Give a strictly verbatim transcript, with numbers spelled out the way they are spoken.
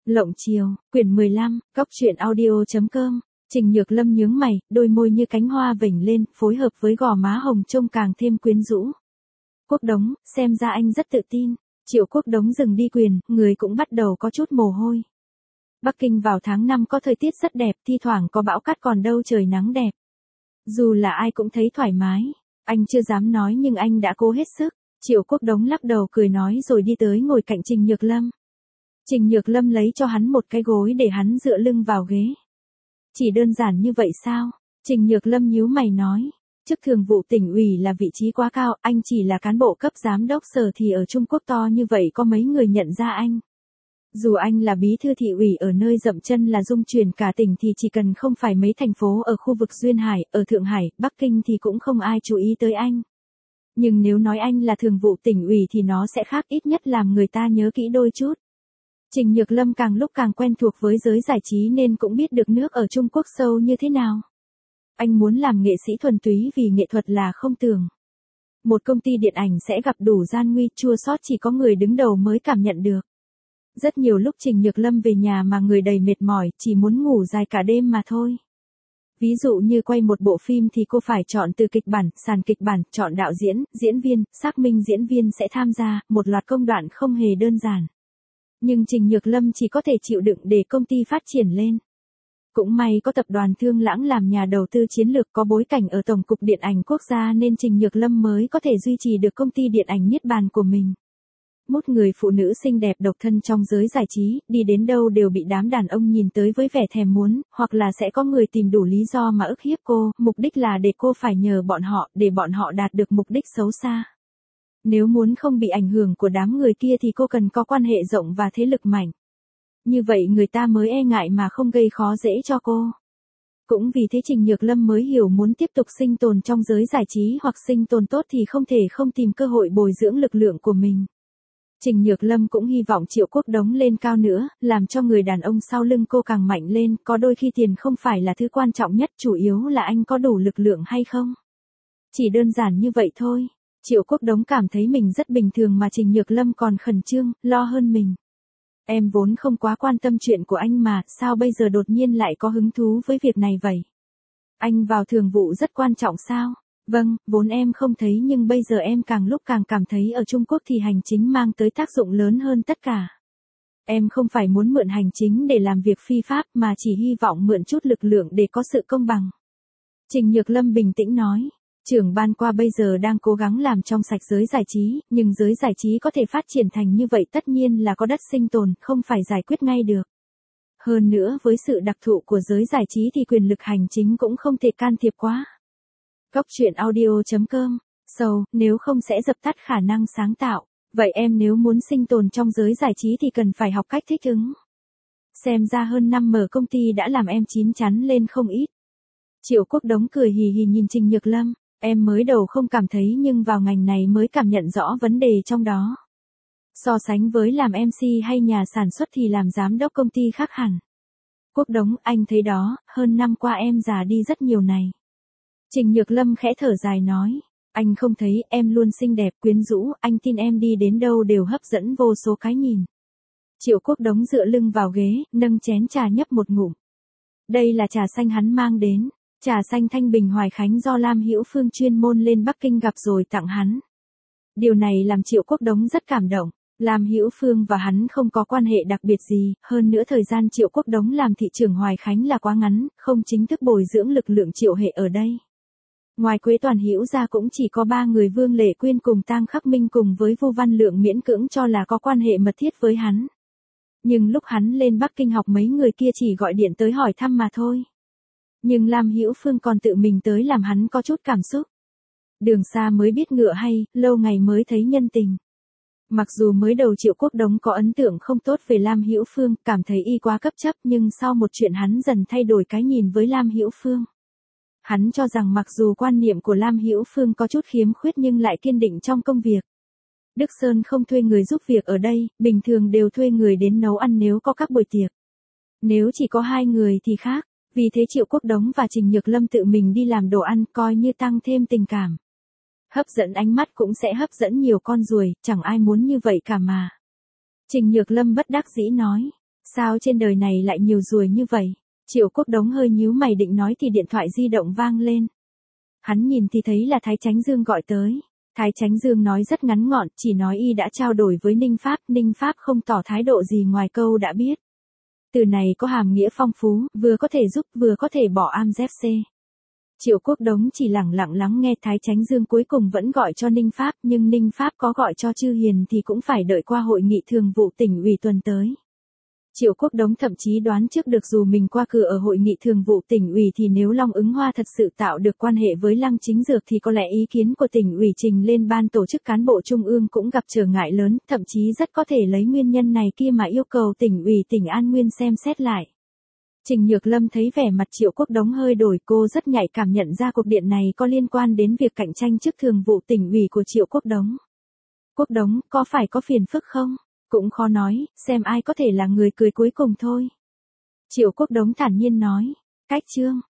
Lộng chiều, quyển mười lăm, cóc truyện audio.com. Trình Nhược Lâm nhướng mày, đôi môi như cánh hoa vểnh lên, phối hợp với gò má hồng trông càng thêm quyến rũ. Quốc Đống, xem ra anh rất tự tin. Triệu Quốc Đống dừng đi quyền, người cũng bắt đầu có chút mồ hôi. Bắc Kinh vào tháng năm có thời tiết rất đẹp, thi thoảng có bão cát còn đâu trời nắng đẹp. Dù là ai cũng thấy thoải mái. Anh chưa dám nói nhưng anh đã cố hết sức. Triệu Quốc Đống lắc đầu cười nói rồi đi tới ngồi cạnh Trình Nhược Lâm. Trình Nhược Lâm lấy cho hắn một cái gối để hắn dựa lưng vào ghế. Chỉ đơn giản như vậy sao? Trình Nhược Lâm nhíu mày nói. Chức thường vụ tỉnh ủy là vị trí quá cao, anh chỉ là cán bộ cấp giám đốc sở thì ở Trung Quốc to như vậy có mấy người nhận ra anh. Dù anh là bí thư thị ủy ở nơi dậm chân là dung chuyển cả tỉnh thì chỉ cần không phải mấy thành phố ở khu vực Duyên Hải, ở Thượng Hải, Bắc Kinh thì cũng không ai chú ý tới anh. Nhưng nếu nói anh là thường vụ tỉnh ủy thì nó sẽ khác, ít nhất làm người ta nhớ kỹ đôi chút. Trình Nhược Lâm càng lúc càng quen thuộc với giới giải trí nên cũng biết được nước ở Trung Quốc sâu như thế nào. Anh muốn làm nghệ sĩ thuần túy vì nghệ thuật là không tưởng. Một công ty điện ảnh sẽ gặp đủ gian nguy, chua xót chỉ có người đứng đầu mới cảm nhận được. Rất nhiều lúc Trình Nhược Lâm về nhà mà người đầy mệt mỏi, chỉ muốn ngủ dài cả đêm mà thôi. Ví dụ như quay một bộ phim thì cô phải chọn từ kịch bản, sàn kịch bản, chọn đạo diễn, diễn viên, xác minh diễn viên sẽ tham gia, một loạt công đoạn không hề đơn giản. Nhưng Trình Nhược Lâm chỉ có thể chịu đựng để công ty phát triển lên. Cũng may có tập đoàn Thương Lãng làm nhà đầu tư chiến lược có bối cảnh ở Tổng cục Điện ảnh Quốc gia nên Trình Nhược Lâm mới có thể duy trì được công ty điện ảnh Niết Bàn của mình. Một người phụ nữ xinh đẹp độc thân trong giới giải trí, đi đến đâu đều bị đám đàn ông nhìn tới với vẻ thèm muốn, hoặc là sẽ có người tìm đủ lý do mà ức hiếp cô, mục đích là để cô phải nhờ bọn họ, để bọn họ đạt được mục đích xấu xa. Nếu muốn không bị ảnh hưởng của đám người kia thì cô cần có quan hệ rộng và thế lực mạnh. Như vậy người ta mới e ngại mà không gây khó dễ cho cô. Cũng vì thế Trình Nhược Lâm mới hiểu muốn tiếp tục sinh tồn trong giới giải trí hoặc sinh tồn tốt thì không thể không tìm cơ hội bồi dưỡng lực lượng của mình. Trình Nhược Lâm cũng hy vọng Triệu Quốc Đống lên cao nữa, làm cho người đàn ông sau lưng cô càng mạnh lên, có đôi khi tiền không phải là thứ quan trọng nhất, chủ yếu là anh có đủ lực lượng hay không. Chỉ đơn giản như vậy thôi. Triệu Quốc Đống cảm thấy mình rất bình thường mà Trình Nhược Lâm còn khẩn trương, lo hơn mình. Em vốn không quá quan tâm chuyện của anh mà, sao bây giờ đột nhiên lại có hứng thú với việc này vậy? Anh vào thường vụ rất quan trọng sao? Vâng, vốn em không thấy nhưng bây giờ em càng lúc càng cảm thấy ở Trung Quốc thì hành chính mang tới tác dụng lớn hơn tất cả. Em không phải muốn mượn hành chính để làm việc phi pháp mà chỉ hy vọng mượn chút lực lượng để có sự công bằng. Trình Nhược Lâm bình tĩnh nói. Trưởng ban qua bây giờ đang cố gắng làm trong sạch giới giải trí, nhưng giới giải trí có thể phát triển thành như vậy tất nhiên là có đất sinh tồn, không phải giải quyết ngay được. Hơn nữa với sự đặc thù của giới giải trí thì quyền lực hành chính cũng không thể can thiệp quá. Cóc truyện audio.com. Sâu, nếu không sẽ dập tắt khả năng sáng tạo. Vậy em nếu muốn sinh tồn trong giới giải trí thì cần phải học cách thích ứng. Xem ra hơn năm mở công ty đã làm em chín chắn lên không ít. Triệu Quốc Đống cười hì hì nhìn Trình Nhược Lâm. Em mới đầu không cảm thấy nhưng vào ngành này mới cảm nhận rõ vấn đề trong đó. So sánh với làm em xê hay nhà sản xuất thì làm giám đốc công ty khác hẳn. Quốc Đống, anh thấy đó, hơn năm qua em già đi rất nhiều này. Trình Nhược Lâm khẽ thở dài nói. Anh không thấy, em luôn xinh đẹp quyến rũ, anh tin em đi đến đâu đều hấp dẫn vô số cái nhìn. Triệu Quốc Đống dựa lưng vào ghế, nâng chén trà nhấp một ngụm. Đây là trà xanh hắn mang đến. Trà xanh Thanh Bình Hoài Khánh do Lam Hữu Phương chuyên môn lên Bắc Kinh gặp rồi tặng hắn. Điều này làm Triệu Quốc Đống rất cảm động. Lam Hữu Phương và hắn không có quan hệ đặc biệt gì, hơn nữa thời gian Triệu Quốc Đống làm thị trưởng Hoài Khánh là quá ngắn, không chính thức bồi dưỡng lực lượng Triệu hệ ở đây. Ngoài Quế Toàn Hữu ra cũng chỉ có ba người Vương Lệ Quyên cùng Tang Khắc Minh cùng với Vu Văn Lượng miễn cưỡng cho là có quan hệ mật thiết với hắn. Nhưng lúc hắn lên Bắc Kinh học mấy người kia chỉ gọi điện tới hỏi thăm mà thôi. Nhưng Lam Hữu Phương còn tự mình tới làm hắn có chút cảm xúc. Đường xa mới biết ngựa hay, lâu ngày mới thấy nhân tình. Mặc dù mới đầu Triệu Quốc Đống có ấn tượng không tốt về Lam Hữu Phương, cảm thấy y quá cấp chấp nhưng sau một chuyện hắn dần thay đổi cái nhìn với Lam Hữu Phương. Hắn cho rằng mặc dù quan niệm của Lam Hữu Phương có chút khiếm khuyết nhưng lại kiên định trong công việc. Đức Sơn không thuê người giúp việc ở đây, bình thường đều thuê người đến nấu ăn nếu có các buổi tiệc. Nếu chỉ có hai người thì khác. Vì thế Triệu Quốc Đống và Trình Nhược Lâm tự mình đi làm đồ ăn coi như tăng thêm tình cảm. Hấp dẫn ánh mắt cũng sẽ hấp dẫn nhiều con ruồi, chẳng ai muốn như vậy cả mà. Trình Nhược Lâm bất đắc dĩ nói. Sao trên đời này lại nhiều ruồi như vậy? Triệu Quốc Đống hơi nhíu mày định nói thì điện thoại di động vang lên. Hắn nhìn thì thấy là Thái Chánh Dương gọi tới. Thái Chánh Dương nói rất ngắn gọn, chỉ nói y đã trao đổi với Ninh Pháp, Ninh Pháp không tỏ thái độ gì ngoài câu đã biết. Từ này có hàm nghĩa phong phú, vừa có thể giúp, vừa có thể bỏ am dép xê. Triệu Quốc Đống chỉ lẳng lặng lắng nghe Thái Chánh Dương cuối cùng vẫn gọi cho Ninh Pháp, nhưng Ninh Pháp có gọi cho Chư Hiền thì cũng phải đợi qua hội nghị thường vụ tỉnh ủy tuần tới. Triệu Quốc Đống thậm chí đoán trước được dù mình qua cửa ở hội nghị thường vụ tỉnh ủy thì nếu Long Ứng Hoa thật sự tạo được quan hệ với Lăng Chính Dược thì có lẽ ý kiến của tỉnh ủy trình lên ban tổ chức cán bộ trung ương cũng gặp trở ngại lớn, thậm chí rất có thể lấy nguyên nhân này kia mà yêu cầu tỉnh ủy tỉnh An Nguyên xem xét lại. Trình Nhược Lâm thấy vẻ mặt Triệu Quốc Đống hơi đổi, cô rất nhạy cảm nhận ra cuộc điện này có liên quan đến việc cạnh tranh chức thường vụ tỉnh ủy của Triệu Quốc Đống. Quốc Đống, có phải có phiền phức không? Cũng khó nói, xem ai có thể là người cười cuối cùng thôi. Triệu Quốc Đống thản nhiên nói, cách Trương,